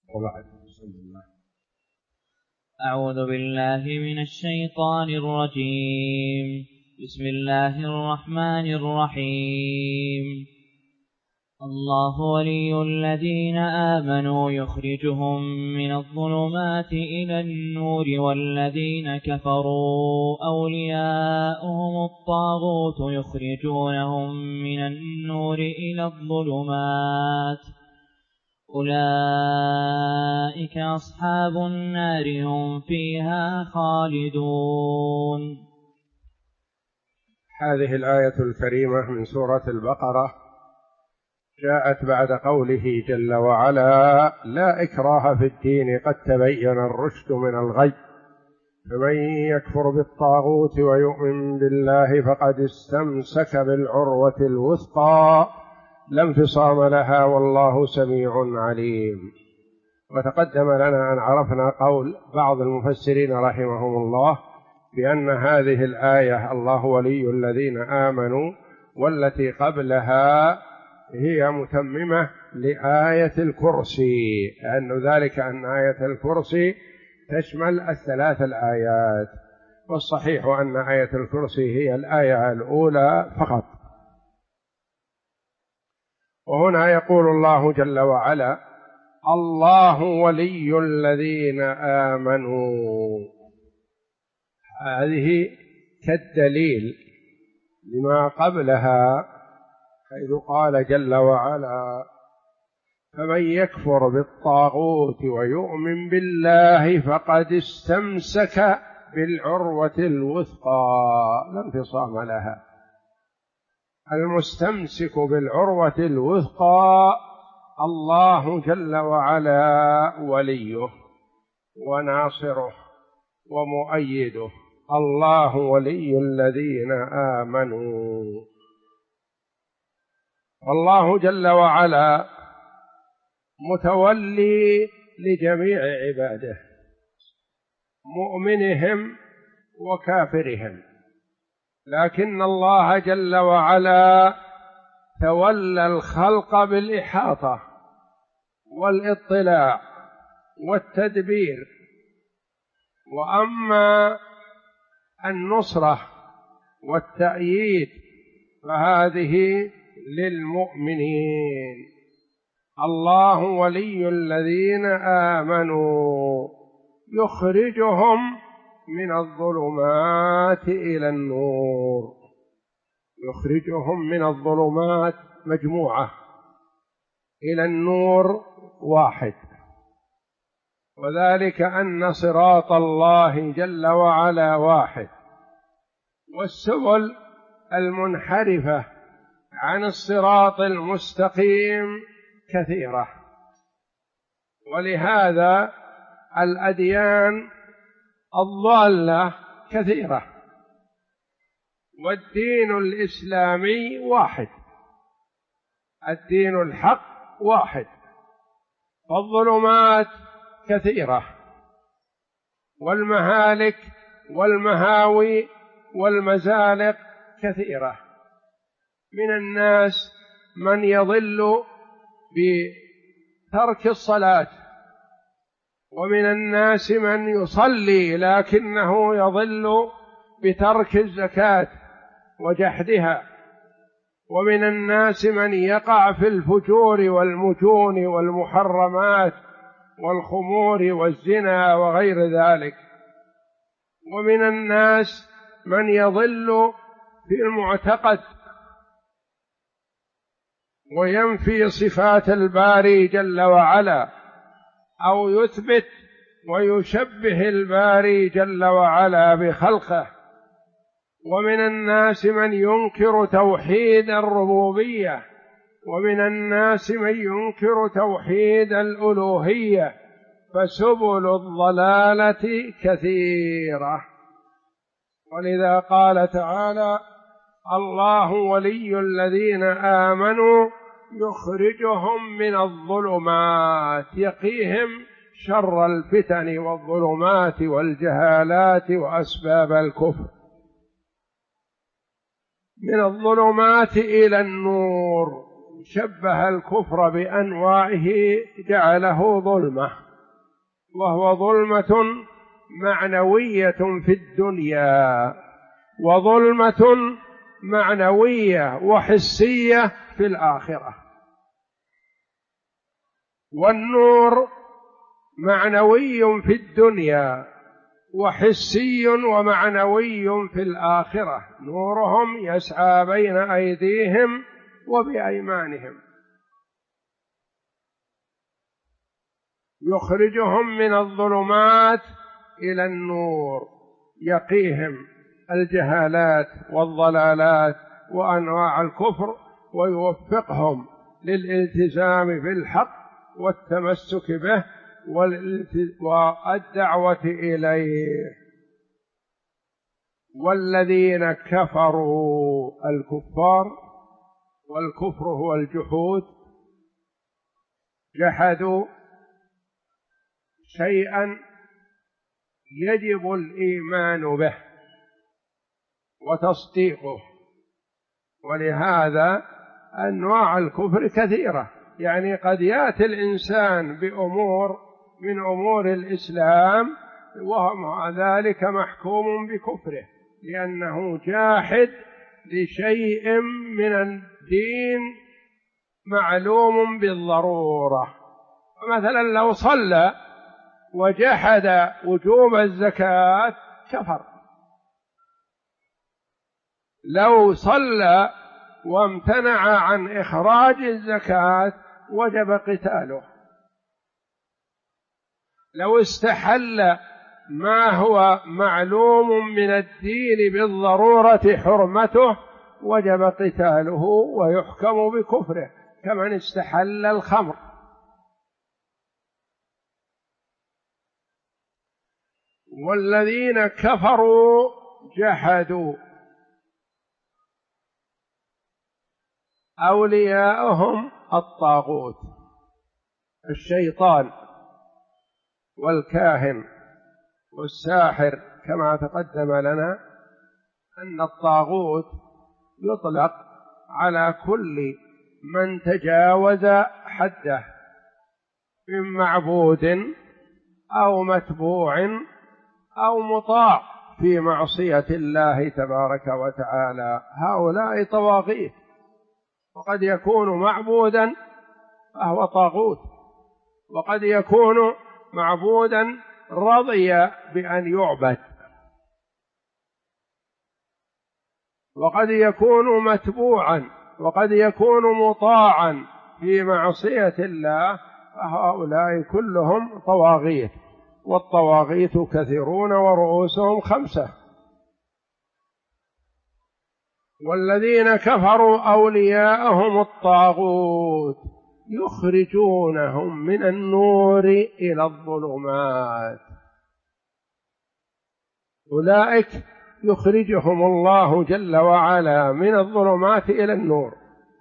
وبعد. بسم الله. أعوذ بالله من الشيطان الرجيم. بسم الله الرحمن الرحيم. الله ولي الذين آمنوا يخرجهم من الظلمات إلى النور والذين كفروا أولياؤهم الطاغوت يخرجونهم من النور إلى الظلمات أولئك أصحاب النار هم فيها خالدون. هذه الآية الكريمة من سورة البقرة جاءت بعد قوله جل وعلا: لا إكراه في الدين قد تبين الرشد من الغي، فمن يكفر بالطاغوت ويؤمن بالله فقد استمسك بالعروة الوثقى لا انفصام لها والله سميع عليم. وتقدم لنا أن عرفنا قول بعض المفسرين رحمهم الله بأن هذه الآية الله ولي الذين آمنوا والتي قبلها هي متممة لآية الكرسي، لأن ذلك أن آية الكرسي تشمل الثلاث الآيات، والصحيح أن آية الكرسي هي الآية الأولى فقط. وهنا يقول الله جل وعلا: الله ولي الذين آمنوا. هذه كالدليل لما قبلها، حيث قال جل وعلا: فمن يكفر بالطاغوت ويؤمن بالله فقد استمسك بالعروة الوثقى لا انفصام لها. المستمسك بالعروة الوثقى الله جل وعلا وليه وناصره ومؤيده. الله ولي الذين آمنوا. الله جل وعلا متولي لجميع عباده، مؤمنهم وكافرهم، لكن الله جل وعلا تولى الخلق بالإحاطة والاطلاع والتدبير. وأما النصرة والتأييد فهذه للمؤمنين. الله ولي الذين آمنوا يخرجهم من الظلمات إلى النور. يخرجهم من الظلمات مجموعة، إلى النور واحد، وذلك أن صراط الله جل وعلا واحد، والسبل المنحرفة عن الصراط المستقيم كثيرة. ولهذا الأديان الضالة كثيرة، والدين الإسلامي واحد، الدين الحق واحد. فالظلمات كثيرة، والمهالك والمهاوي والمزالق كثيرة. من الناس من يضل بترك الصلاة، ومن الناس من يصلي لكنه يضل بترك الزكاة وجحدها، ومن الناس من يقع في الفجور والمجون والمحرمات والخمور والزنا وغير ذلك، ومن الناس من يضل في المعتقد وينفي صفات الباري جل وعلا، أو يثبت ويشبه الباري جل وعلا بخلقه. ومن الناس من ينكر توحيد الربوبية، ومن الناس من ينكر توحيد الألوهية. فسبل الضلالة كثيرة. ولذا قال تعالى: الله ولي الذين آمنوا يخرجهم من الظلمات، يقيهم شر الفتن والظلمات والجهالات وأسباب الكفر، من الظلمات إلى النور. شبه الكفر بأنواعه جعله ظلمة، وهو ظلمة معنوية في الدنيا، وظلمة معنوية وحسية في الآخرة. والنور معنوي في الدنيا وحسي ومعنوي في الآخرة، نورهم يسعى بين أيديهم وبأيمانهم، يخرجهم من الظلمات إلى النور، يقيهم الجهالات والضلالات وأنواع الكفر، ويوفقهم للالتزام بالحق والتمسك به والدعوة إليه. والذين كفروا، الكفار، والكفر هو الجحود، جحدوا شيئا يجب الإيمان به وتصديقه. ولهذا أنواع الكفر كثيرة، يعني قد يأتي الإنسان بأمور من أمور الإسلام ومع ذلك محكوم بكفره، لأنه جاحد لشيء من الدين معلوم بالضرورة. مثلا لو صلى وجحد وجوب الزكاة كفر، لو صلى وامتنع عن إخراج الزكاة وجب قتاله، لو استحل ما هو معلوم من الدين بالضرورة حرمته وجب قتاله ويحكم بكفره، كمن استحل الخمر. والذين كفروا جحدوا أولياءهم الطاغوت، الشيطان والكاهن والساحر، كما تقدم لنا أن الطاغوت يطلق على كل من تجاوز حده من معبود أو متبوع أو مطاع في معصية الله تبارك وتعالى، هؤلاء طواغيت. وقد يكون معبودا فهو طاغوت، وقد يكون معبودا رضي بأن يعبد، وقد يكون متبوعا، وقد يكون مطاعا في معصية الله، فهؤلاء كلهم طواغيت. والطواغيت كثيرون ورؤوسهم 5. والذين كفروا أولياءهم الطاغوت يخرجونهم من النور إلى الظلمات، أولئك يخرجهم الله جل وعلا من الظلمات إلى النور،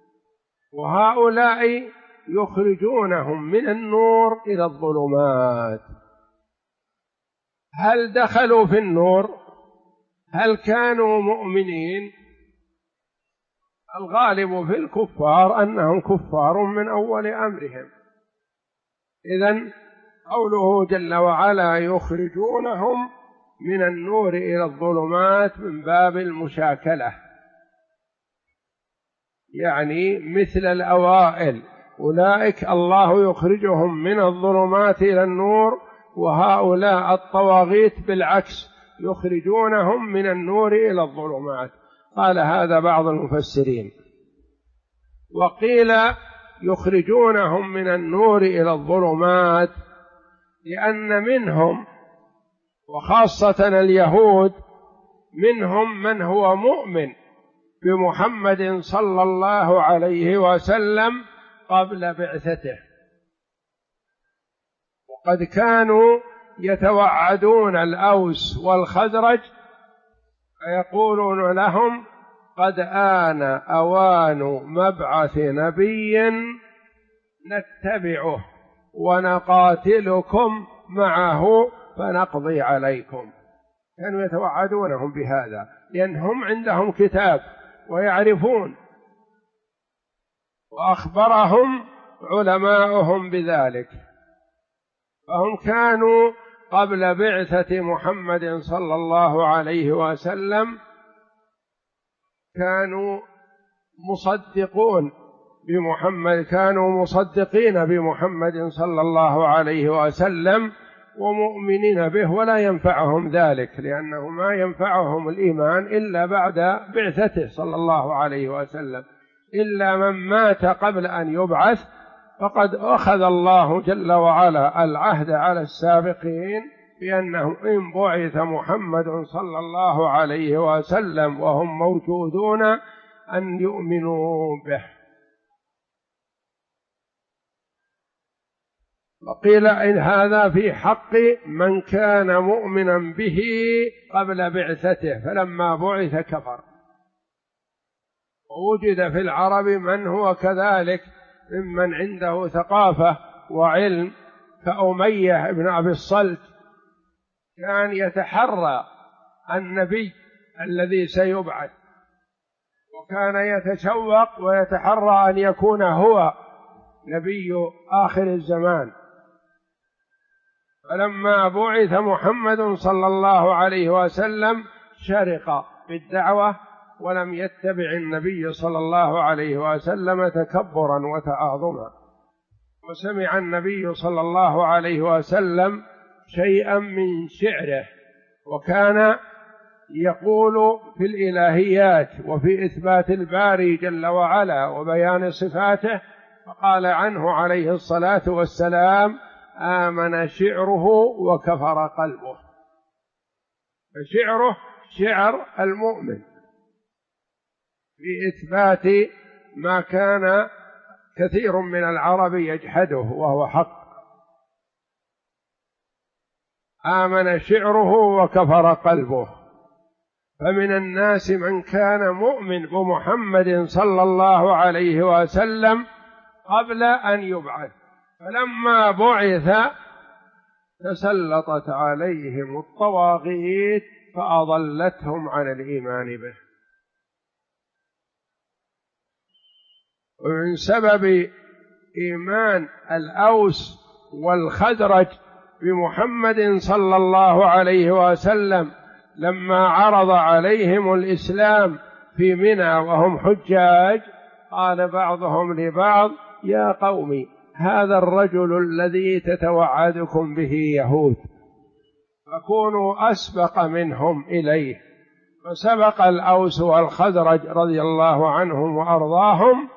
وهؤلاء يخرجونهم من النور إلى الظلمات. هل دخلوا في النور؟ هل كانوا مؤمنين؟ الغالب في الكفار أنهم كفار من أول أمرهم. إذن قوله جل وعلا يخرجونهم من النور إلى الظلمات من باب المشاكلة، يعني مثل الأوائل، أولئك الله يخرجهم من الظلمات إلى النور، وهؤلاء الطواغيت بالعكس يخرجونهم من النور إلى الظلمات. قال هذا بعض المفسرين. وقيل يخرجونهم من النور إلى الظلمات لأن منهم، وخاصة اليهود، منهم من هو مؤمن بمحمد صلى الله عليه وسلم قبل بعثته، وقد كانوا يتوعدون الأوس والخزرج فيقولون لهم قد آن أوان مبعث نبي نتبعه ونقاتلكم معه فنقضي عليكم. كانوا يتوعدونهم بهذا لأنهم عندهم كتاب ويعرفون وأخبرهم علماؤهم بذلك. فهم كانوا قبل بعثة محمد صلى الله عليه وسلم كانوا مصدقون بمحمد، كانوا مصدقين بمحمد صلى الله عليه وسلم ومؤمنين به، ولا ينفعهم ذلك، لأنه ما ينفعهم الإيمان إلا بعد بعثته صلى الله عليه وسلم، إلا من مات قبل أن يبعث فقد أخذ الله جل وعلا العهد على السابقين بأنه إن بعث محمد صلى الله عليه وسلم وهم موجودون أن يؤمنوا به. وقيل إن هذا في حق من كان مؤمنا به قبل بعثته، فلما بعث كفر. ووجد في العرب من هو كذلك ممن عنده ثقافة وعلم كأمية بن أبي الصلت، كان يتحرى النبي الذي سيبعث، وكان يتشوق ويتحرى أن يكون هو نبي آخر الزمان. فلما بعث محمد صلى الله عليه وسلم شرق بالدعوة ولم يتبع النبي صلى الله عليه وسلم تكبرا وتعاظما. وسمع النبي صلى الله عليه وسلم شيئا من شعره، وكان يقول في الإلهيات وفي إثبات الباري جل وعلا وبيان صفاته، فقال عنه عليه الصلاة والسلام: آمن شعره وكفر قلبه. فشعره شعر المؤمن في إثبات ما كان كثير من العرب يجحده وهو حق. آمن شعره وكفر قلبه. فمن الناس من كان مؤمن بمحمد صلى الله عليه وسلم قبل أن يبعث، فلما بعث تسلطت عليهم الطواغيت فأضلتهم عن الإيمان به. ومن سبب إيمان الأوس والخزرج بمحمد صلى الله عليه وسلم لما عرض عليهم الإسلام في منى وهم حجاج، قال بعضهم لبعض: يا قوم، هذا الرجل الذي تتوعدكم به يهود، فكونوا أسبق منهم إليه. فسبق الأوس والخزرج رضي الله عنهم وأرضاهم،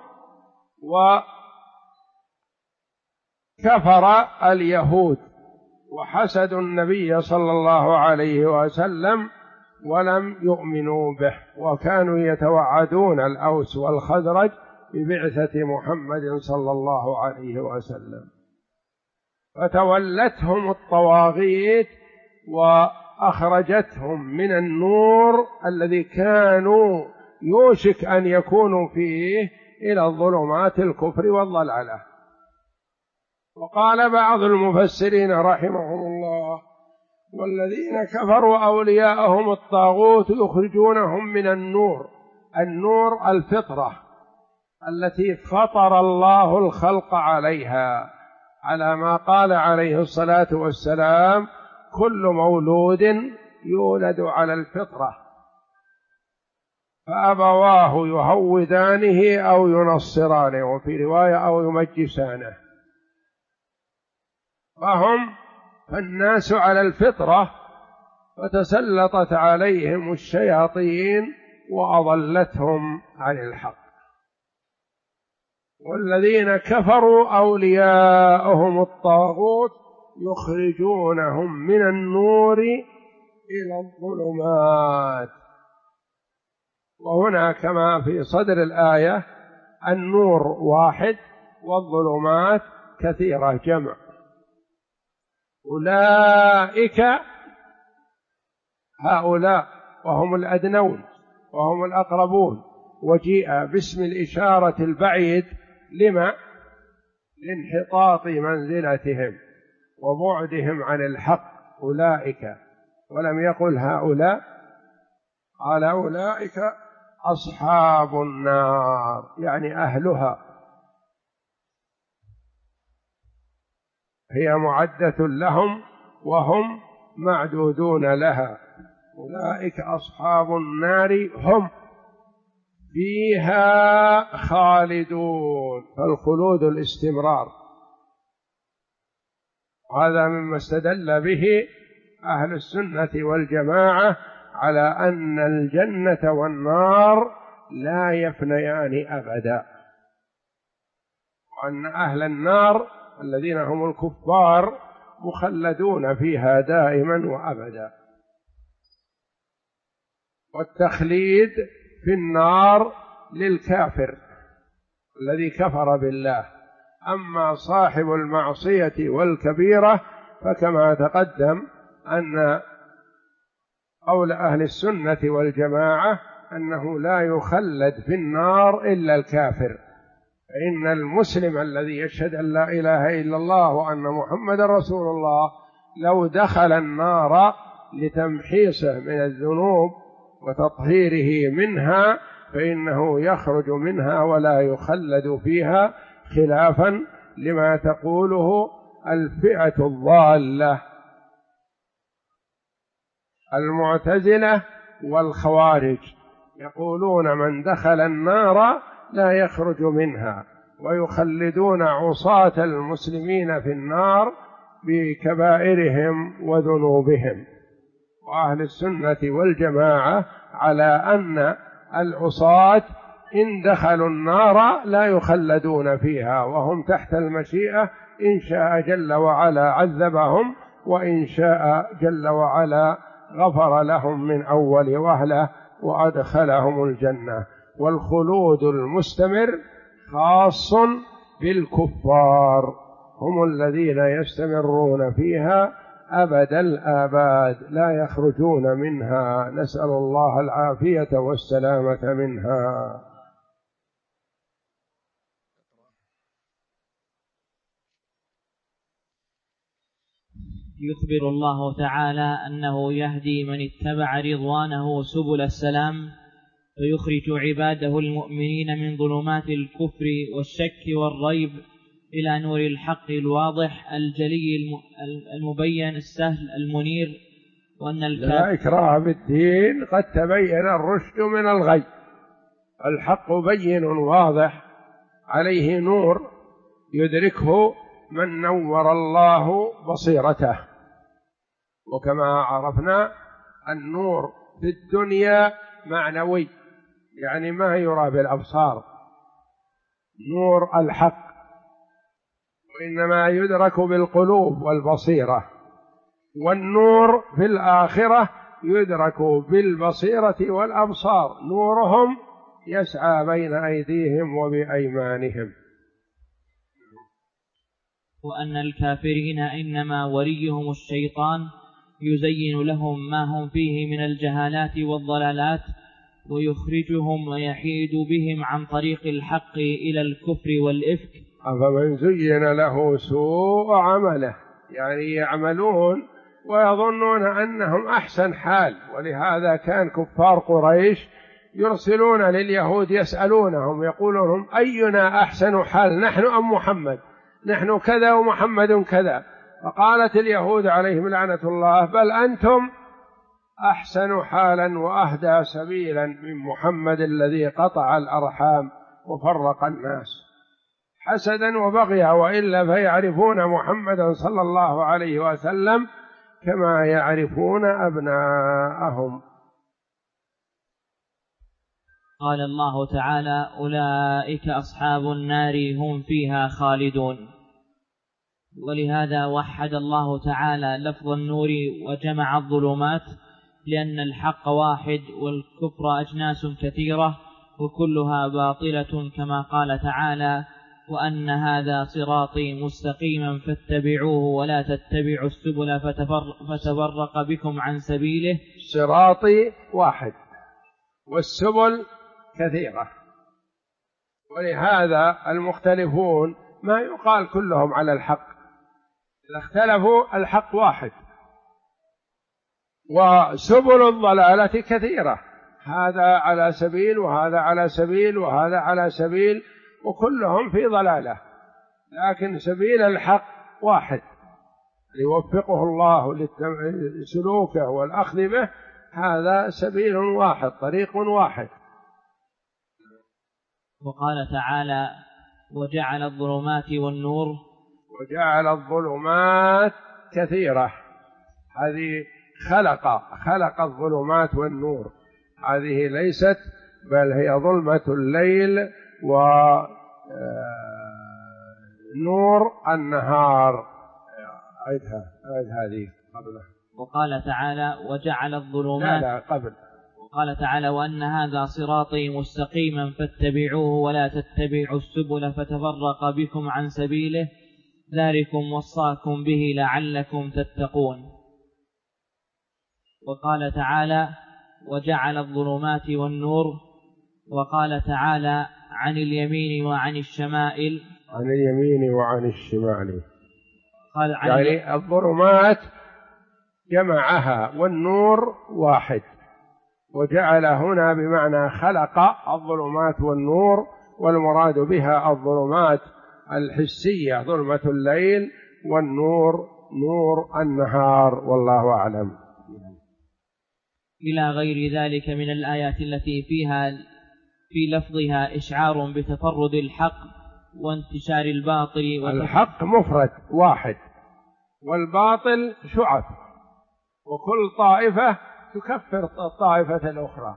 وكفر اليهود وحسدوا النبي صلى الله عليه وسلم ولم يؤمنوا به، وكانوا يتوعدون الأوس والخزرج ببعثة محمد صلى الله عليه وسلم. فتولتهم الطواغيت وأخرجتهم من النور الذي كانوا يوشك أن يكونوا فيه إلى الظلمات الكفر والضلالة. وقال بعض المفسرين رحمهم الله: والذين كفروا أولياءهم الطاغوت يخرجونهم من النور. النور الفطرة التي فطر الله الخلق عليها، على ما قال عليه الصلاة والسلام: كل مولود يولد على الفطرة فأبواه يهودانه أو ينصرانه، وفي رواية أو يمجسانه. فالناس على الفطرة، فتسلطت عليهم الشياطين وأضلتهم عن الحق. والذين كفروا أولياءهم الطاغوت يخرجونهم من النور إلى الظلمات. وهنا كما في صدر الآية النور واحد والظلمات كثيرة جمع. أولئك هؤلاء وهم الأدنون وهم الأقربون، وجيء باسم الإشارة البعيد لما؟ لانحطاط منزلتهم وبعدهم عن الحق. أولئك، ولم يقل هؤلاء، قال أولئك أصحاب النار، يعني أهلها هي معدة لهم وهم معدودون لها. أولئك أصحاب النار هم فيها خالدون، فالخلود الاستمرار. هذا مما استدل به أهل السنة والجماعة على أن الجنة والنار لا يفنيان أبدا، وأن أهل النار الذين هم الكفار مخلدون فيها دائما وأبدا. والتخليد في النار للكافر الذي كفر بالله، أما صاحب المعصية والكبيرة فكما تقدم أن قول أهل السنة والجماعة أنه لا يخلد في النار إلا الكافر، فإن المسلم الذي يشهد أن لا إله إلا الله وأن محمد رسول الله لو دخل النار لتمحيصه من الذنوب وتطهيره منها فإنه يخرج منها ولا يخلد فيها، خلافا لما تقوله الفئة الضالة المعتزلة والخوارج، يقولون من دخل النار لا يخرج منها، ويخلدون عصاة المسلمين في النار بكبائرهم وذنوبهم. وأهل السنة والجماعة على أن العصاة إن دخلوا النار لا يخلدون فيها، وهم تحت المشيئة، إن شاء جل وعلا عذبهم، وإن شاء جل وعلا غفر لهم من أول وهلة وأدخلهم الجنة. والخلود المستمر خاص بالكفار، هم الذين يستمرون فيها أبد الآباد لا يخرجون منها، نسأل الله العافية والسلامة منها. يخبر الله تعالى أنه يهدي من اتبع رضوانه سبل السلام، فيخرج عباده المؤمنين من ظلمات الكفر والشك والريب إلى نور الحق الواضح الجلي المبين السهل المنير. وأن لا إكراه بالدين، قد تبين الرشد من الغي، الحق بين واضح عليه نور يدركه من نور الله بصيرته. وكما عرفنا النور في الدنيا معنوي، يعني ما يرى بالأبصار، نور الحق، وإنما يدرك بالقلوب والبصيرة. والنور في الآخرة يدرك بالبصيرة والأبصار، نورهم يسعى بين أيديهم وبأيمانهم. وأن الكافرين إنما وليهم الشيطان يزين لهم ما هم فيه من الجهالات والضلالات، ويخرجهم ويحيد بهم عن طريق الحق إلى الكفر والإفك. أفمن زين له سوء عمله، يعني يعملون ويظنون أنهم أحسن حال. ولهذا كان كفار قريش يرسلون لليهود يسألونهم يقولون أينا أحسن حال، نحن أم محمد؟ نحن كذا ومحمد كذا. فقالت اليهود عليهم لعنة الله بل أنتم أحسن حالا وأهدى سبيلا من محمد الذي قطع الأرحام وفرق الناس، حسدا وبغيا، وإلا فيعرفون محمدا صلى الله عليه وسلم كما يعرفون أبناءهم. قال الله تعالى أولئك أصحاب النار هم فيها خالدون. ولهذا وحد الله تعالى لفظ النور وجمع الظلمات، لأن الحق واحد والكفر أجناس كثيرة وكلها باطلة، كما قال تعالى وأن هذا صراطي مستقيما فاتبعوه ولا تتبعوا السبل فتفرق بكم عن سبيله. صراطي واحد والسبل كثيرة، ولهذا المختلفون ما يقال كلهم على الحق، إذا اختلفوا الحق واحد. وسبل الضلالة كثيرة، هذا على سبيل وهذا على سبيل وهذا على سبيل، وكلهم في ضلالة، لكن سبيل الحق واحد يوفقه الله لسلوكه والأخذ به، هذا سبيل واحد، طريق واحد. وقال تعالى: وجعل الظلمات والنور. وجعل الظلمات كثيرة، هذه خلق الظلمات والنور، هذه ليست، بل هي ظلمة الليل ونور النهار. عيد هذه قبله. وقال تعالى: وجعل الظلمات. لا قبل. وقال تعالى: وأن هذا صراطي مستقيما فاتبعوه ولا تتبعوا السبل فتفرق بكم عن سبيله ذلكم وصاكم به لعلكم تتقون. وقال تعالى: وجعل الظلمات والنور. وقال تعالى: عن اليمين وعن الشمائل. عن اليمين وعن الشمال، قال يعني الظلمات جمعها والنور واحد، وجعل هنا بمعنى خلق الظلمات والنور، والمراد بها الظلمات الحسية ظلمة الليل، والنور نور النهار، والله أعلم. إلى غير ذلك من الآيات التي فيها في لفظها إشعار بتفرد الحق وانتشار الباطل. الحق مفرد واحد، والباطل شعب، وكل طائفة تكفر الطائفة الأخرى.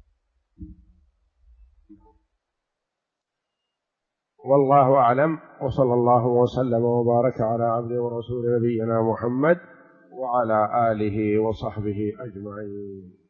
والله أعلم، وصلى الله وسلم وبارك على عبده ورسول نبينا محمد وعلى آله وصحبه أجمعين.